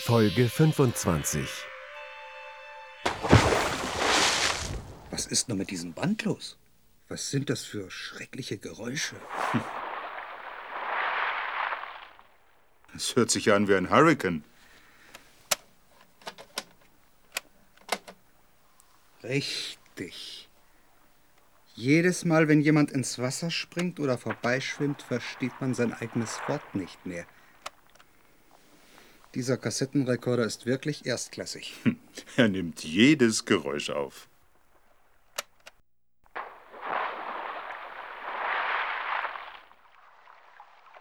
Folge 25. Was ist nur mit diesem Band los? Was sind das für schreckliche Geräusche? Es hört sich an wie ein Hurrikan. Richtig. Jedes Mal, wenn jemand ins Wasser springt oder vorbeischwimmt, versteht man sein eigenes Wort nicht mehr. Dieser Kassettenrekorder ist wirklich erstklassig. Er nimmt jedes Geräusch auf.